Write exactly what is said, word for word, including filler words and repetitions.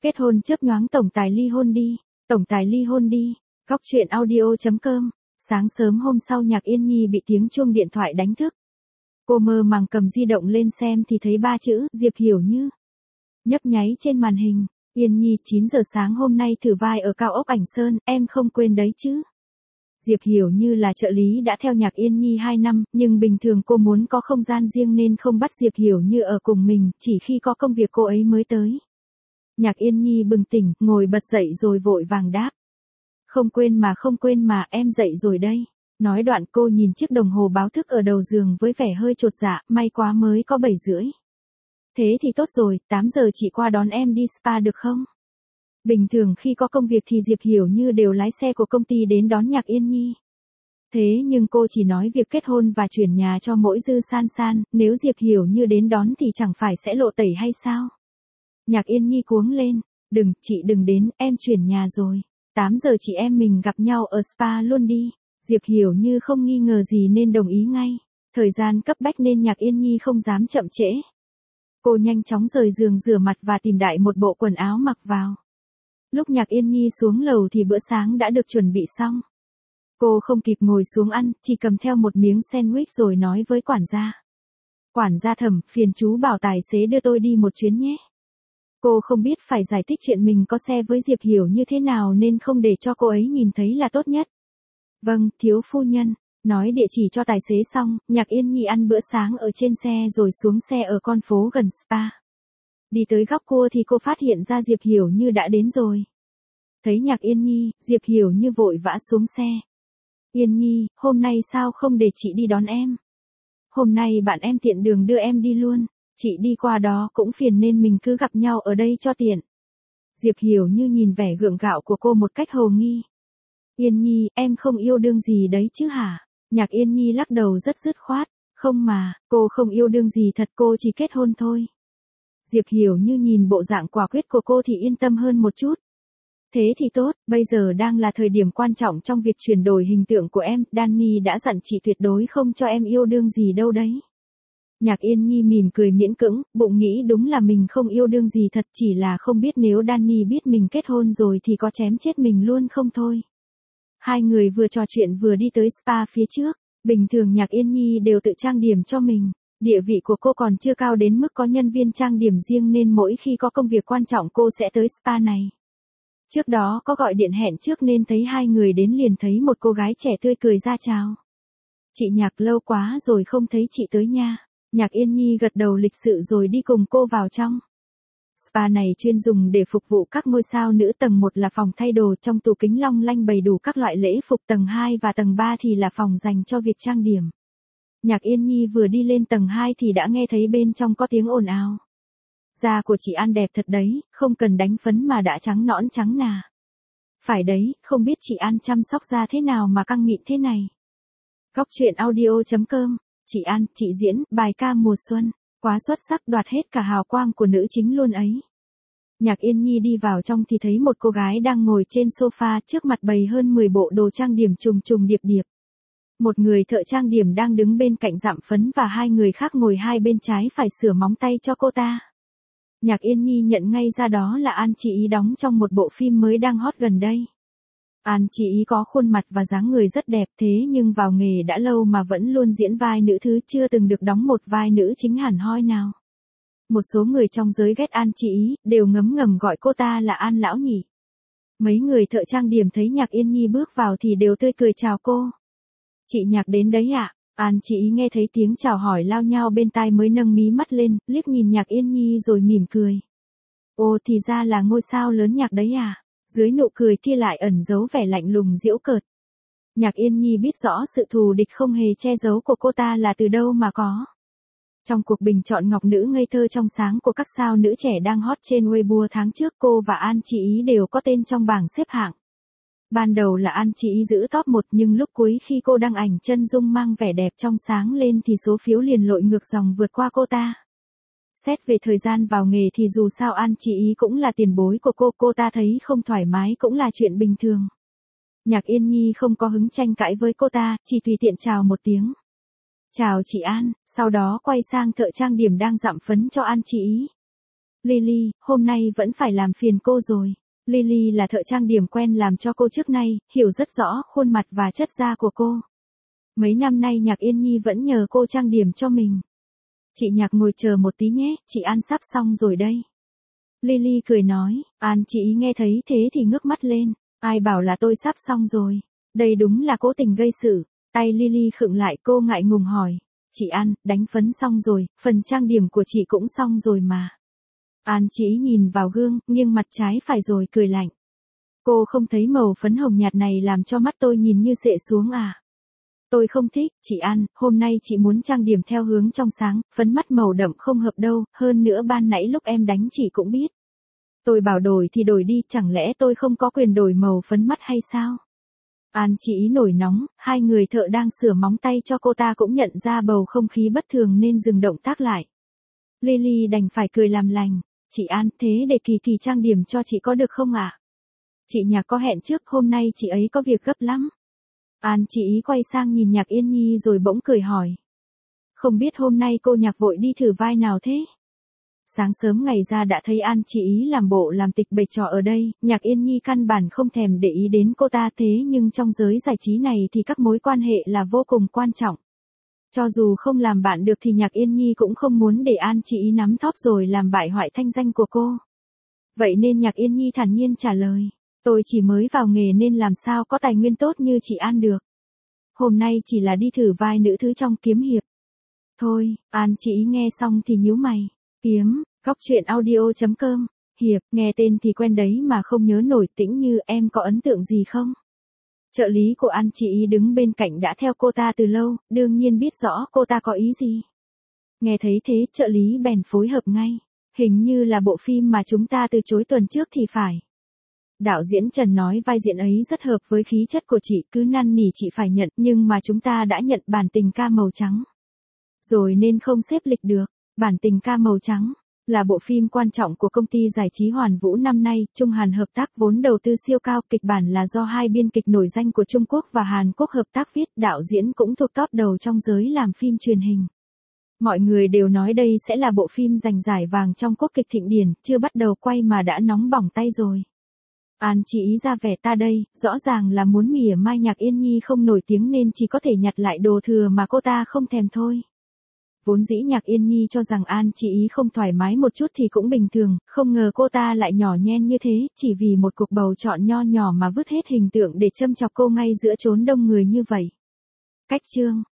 Kết hôn chớp nhoáng tổng tài ly hôn đi, tổng tài ly hôn đi. Góc truyện audio chấm com. Sáng sớm hôm sau Nhạc Yên Nhi bị tiếng chuông điện thoại đánh thức. Cô mơ màng cầm di động lên xem thì thấy ba chữ Diệp Hiểu Như nhấp nháy trên màn hình. Yên Nhi, chín giờ sáng hôm nay thử vai ở Cao ốc Ảnh Sơn, em không quên đấy chứ. Diệp Hiểu Như là trợ lý đã theo Nhạc Yên Nhi hai năm, nhưng bình thường cô muốn có không gian riêng nên không bắt Diệp Hiểu Như ở cùng mình, chỉ khi có công việc cô ấy mới tới. Nhạc Yên Nhi bừng tỉnh, ngồi bật dậy rồi vội vàng đáp. Không quên mà không quên mà, em dậy rồi đây. Nói đoạn cô nhìn chiếc đồng hồ báo thức ở đầu giường với vẻ hơi chột dạ, may quá mới có bảy rưỡi. Thế thì tốt rồi, tám giờ chị qua đón em đi spa được không? Bình thường khi có công việc thì Diệp Hiểu Như đều lái xe của công ty đến đón Nhạc Yên Nhi. Thế nhưng cô chỉ nói việc kết hôn và chuyển nhà cho mỗi Dư San San, nếu Diệp Hiểu Như đến đón thì chẳng phải sẽ lộ tẩy hay sao? Nhạc Yên Nhi cuống lên, đừng, chị đừng đến, em chuyển nhà rồi. tám giờ chị em mình gặp nhau ở spa luôn đi. Diệp Hiểu Như không nghi ngờ gì nên đồng ý ngay. Thời gian cấp bách nên Nhạc Yên Nhi không dám chậm trễ. Cô nhanh chóng rời giường rửa mặt và tìm đại một bộ quần áo mặc vào. Lúc Nhạc Yên Nhi xuống lầu thì bữa sáng đã được chuẩn bị xong. Cô không kịp ngồi xuống ăn, chỉ cầm theo một miếng sandwich rồi nói với quản gia. Quản gia Thẩm, phiền chú bảo tài xế đưa tôi đi một chuyến nhé. Cô không biết phải giải thích chuyện mình có xe với Diệp Hiểu như thế nào nên không để cho cô ấy nhìn thấy là tốt nhất. Vâng, thiếu phu nhân. Nói địa chỉ cho tài xế xong, Nhạc Yên Nhi ăn bữa sáng ở trên xe rồi xuống xe ở con phố gần spa. Đi tới góc cua thì cô phát hiện ra Diệp Hiểu Như đã đến rồi. Thấy Nhạc Yên Nhi, Diệp Hiểu Như vội vã xuống xe. Yên Nhi, hôm nay sao không để chị đi đón em? Hôm nay bạn em tiện đường đưa em đi luôn. Chị đi qua đó cũng phiền nên mình cứ gặp nhau ở đây cho tiện. Diệp Hiểu Như nhìn vẻ gượng gạo của cô một cách hồ nghi. Yên Nhi, em không yêu đương gì đấy chứ hả? Nhạc Yên Nhi lắc đầu rất dứt khoát. Không mà, cô không yêu đương gì thật, cô chỉ kết hôn thôi. Diệp Hiểu Như nhìn bộ dạng quả quyết của cô thì yên tâm hơn một chút. Thế thì tốt, bây giờ đang là thời điểm quan trọng trong việc chuyển đổi hình tượng của em. Danny đã dặn chị tuyệt đối không cho em yêu đương gì đâu đấy. Nhạc Yên Nhi mỉm cười miễn cưỡng, bụng nghĩ đúng là mình không yêu đương gì thật, chỉ là không biết nếu Danny biết mình kết hôn rồi thì có chém chết mình luôn không thôi. Hai người vừa trò chuyện vừa đi tới spa phía trước. Bình thường Nhạc Yên Nhi đều tự trang điểm cho mình. Địa vị của cô còn chưa cao đến mức có nhân viên trang điểm riêng nên mỗi khi có công việc quan trọng cô sẽ tới spa này. Trước đó có gọi điện hẹn trước nên thấy hai người đến liền thấy một cô gái trẻ tươi cười ra chào. Chị Nhạc, lâu quá rồi không thấy chị tới nha. Nhạc Yên Nhi gật đầu lịch sự rồi đi cùng cô vào trong. Spa này chuyên dùng để phục vụ các ngôi sao nữ. Tầng một là phòng thay đồ, trong tủ kính long lanh bày đủ các loại lễ phục. Tầng hai và tầng ba thì là phòng dành cho việc trang điểm. Nhạc Yên Nhi vừa đi lên tầng hai thì đã nghe thấy bên trong có tiếng ồn ào. Da của chị An đẹp thật đấy, không cần đánh phấn mà đã trắng nõn trắng nà. Phải đấy, không biết chị An chăm sóc da thế nào mà căng mịn thế này. Góc truyện audio chấm com. Chị An, chị diễn bài ca mùa xuân, quá xuất sắc, đoạt hết cả hào quang của nữ chính luôn ấy. Nhạc Yên Nhi đi vào trong thì thấy một cô gái đang ngồi trên sofa, trước mặt bày hơn mười bộ đồ trang điểm trùng trùng điệp điệp. Một người thợ trang điểm đang đứng bên cạnh dặm phấn và hai người khác ngồi hai bên trái phải sửa móng tay cho cô ta. Nhạc Yên Nhi nhận ngay ra đó là An Chị Ý đóng trong một bộ phim mới đang hot gần đây. An Chị Ý có khuôn mặt và dáng người rất đẹp, thế nhưng vào nghề đã lâu mà vẫn luôn diễn vai nữ thứ, chưa từng được đóng một vai nữ chính hẳn hoi nào. Một số người trong giới ghét An Chị Ý, đều ngấm ngầm gọi cô ta là An Lão Nhị. Mấy người thợ trang điểm thấy Nhạc Yên Nhi bước vào thì đều tươi cười chào cô. Chị Nhạc đến đấy ạ? À? An Chị Ý nghe thấy tiếng chào hỏi lao nhao bên tai mới nâng mí mắt lên, liếc nhìn Nhạc Yên Nhi rồi mỉm cười. Ồ, thì ra là ngôi sao lớn Nhạc đấy à? Dưới nụ cười kia lại ẩn giấu vẻ lạnh lùng giễu cợt. Nhạc Yên Nhi biết rõ sự thù địch không hề che giấu của cô ta là từ đâu mà có. Trong cuộc bình chọn ngọc nữ ngây thơ trong sáng của các sao nữ trẻ đang hot trên Weibo tháng trước, cô và An Chị Ý đều có tên trong bảng xếp hạng. Ban đầu là An Chị Ý giữ top một nhưng lúc cuối khi cô đăng ảnh chân dung mang vẻ đẹp trong sáng lên thì số phiếu liền lội ngược dòng vượt qua cô ta. Xét về thời gian vào nghề thì dù sao An Chị Ý cũng là tiền bối của cô, cô ta thấy không thoải mái cũng là chuyện bình thường. Nhạc Yên Nhi không có hứng tranh cãi với cô ta, chỉ tùy tiện chào một tiếng. Chào chị An, sau đó quay sang thợ trang điểm đang dặm phấn cho An Chị Ý. Lily, hôm nay vẫn phải làm phiền cô rồi. Lily là thợ trang điểm quen làm cho cô trước nay, hiểu rất rõ khuôn mặt và chất da của cô. Mấy năm nay Nhạc Yên Nhi vẫn nhờ cô trang điểm cho mình. Chị Nhạc ngồi chờ một tí nhé, chị An sắp xong rồi đây. Lily cười nói, An chị ý nghe thấy thế thì ngước mắt lên. Ai bảo là tôi sắp xong rồi. Đây đúng là cố tình gây sự. Tay Lily khựng lại, cô ngại ngùng hỏi. Chị An, đánh phấn xong rồi, phần trang điểm của chị cũng xong rồi mà. An chị ý nhìn vào gương, nghiêng mặt trái phải rồi cười lạnh. Cô không thấy màu phấn hồng nhạt này làm cho mắt tôi nhìn như xệ xuống à? Tôi không thích, chị An, hôm nay chị muốn trang điểm theo hướng trong sáng, phấn mắt màu đậm không hợp đâu, hơn nữa ban nãy lúc em đánh chị cũng biết. Tôi bảo đổi thì đổi đi, chẳng lẽ tôi không có quyền đổi màu phấn mắt hay sao? An chị ý nổi nóng, hai người thợ đang sửa móng tay cho cô ta cũng nhận ra bầu không khí bất thường nên dừng động tác lại. Lily đành phải cười làm lành. Chị An, thế để Kỳ Kỳ trang điểm cho chị có được không ạ? À? Chị Nhạc có hẹn trước, hôm nay chị ấy có việc gấp lắm. An chị ý quay sang nhìn Nhạc Yên Nhi rồi bỗng cười hỏi. Không biết hôm nay cô Nhạc vội đi thử vai nào thế? Sáng sớm ngày ra đã thấy An chị ý làm bộ làm tịch bày trò ở đây, Nhạc Yên Nhi căn bản không thèm để ý đến cô ta, thế nhưng trong giới giải trí này thì các mối quan hệ là vô cùng quan trọng. Cho dù không làm bạn được thì Nhạc Yên Nhi cũng không muốn để An chị ý nắm thóp rồi làm bại hoại thanh danh của cô. Vậy nên Nhạc Yên Nhi thản nhiên trả lời, tôi chỉ mới vào nghề nên làm sao có tài nguyên tốt như chị An được. Hôm nay chỉ là đi thử vai nữ thứ trong kiếm hiệp. Thôi, An chị ý nghe xong thì nhíu mày. Kiếm, góc truyện audio chấm com, hiệp, nghe tên thì quen đấy mà không nhớ nổi. Tĩnh Như, em có ấn tượng gì không? Trợ lý của An chị ý đứng bên cạnh đã theo cô ta từ lâu, đương nhiên biết rõ cô ta có ý gì. Nghe thấy thế, trợ lý bèn phối hợp ngay. Hình như là bộ phim mà chúng ta từ chối tuần trước thì phải. Đạo diễn Trần nói vai diễn ấy rất hợp với khí chất của chị, cứ năn nỉ chị phải nhận, nhưng mà chúng ta đã nhận Bản Tình Ca Màu Trắng rồi nên không xếp lịch được. Bản Tình Ca Màu Trắng là bộ phim quan trọng của công ty giải trí Hoàn Vũ năm nay, Trung Hàn hợp tác, vốn đầu tư siêu cao, kịch bản là do hai biên kịch nổi danh của Trung Quốc và Hàn Quốc hợp tác viết, đạo diễn cũng thuộc top đầu trong giới làm phim truyền hình. Mọi người đều nói đây sẽ là bộ phim giành giải vàng trong quốc kịch thịnh điển, chưa bắt đầu quay mà đã nóng bỏng tay rồi. An chị ý ra vẻ ta đây, rõ ràng là muốn mỉa mai Nhạc Yên Nhi không nổi tiếng nên chỉ có thể nhặt lại đồ thừa mà cô ta không thèm thôi. Vốn dĩ Nhạc Yên Nhi cho rằng An chị ý không thoải mái một chút thì cũng bình thường, không ngờ cô ta lại nhỏ nhen như thế, chỉ vì một cuộc bầu chọn nho nhỏ mà vứt hết hình tượng để châm chọc cô ngay giữa chốn đông người như vậy. Cách chương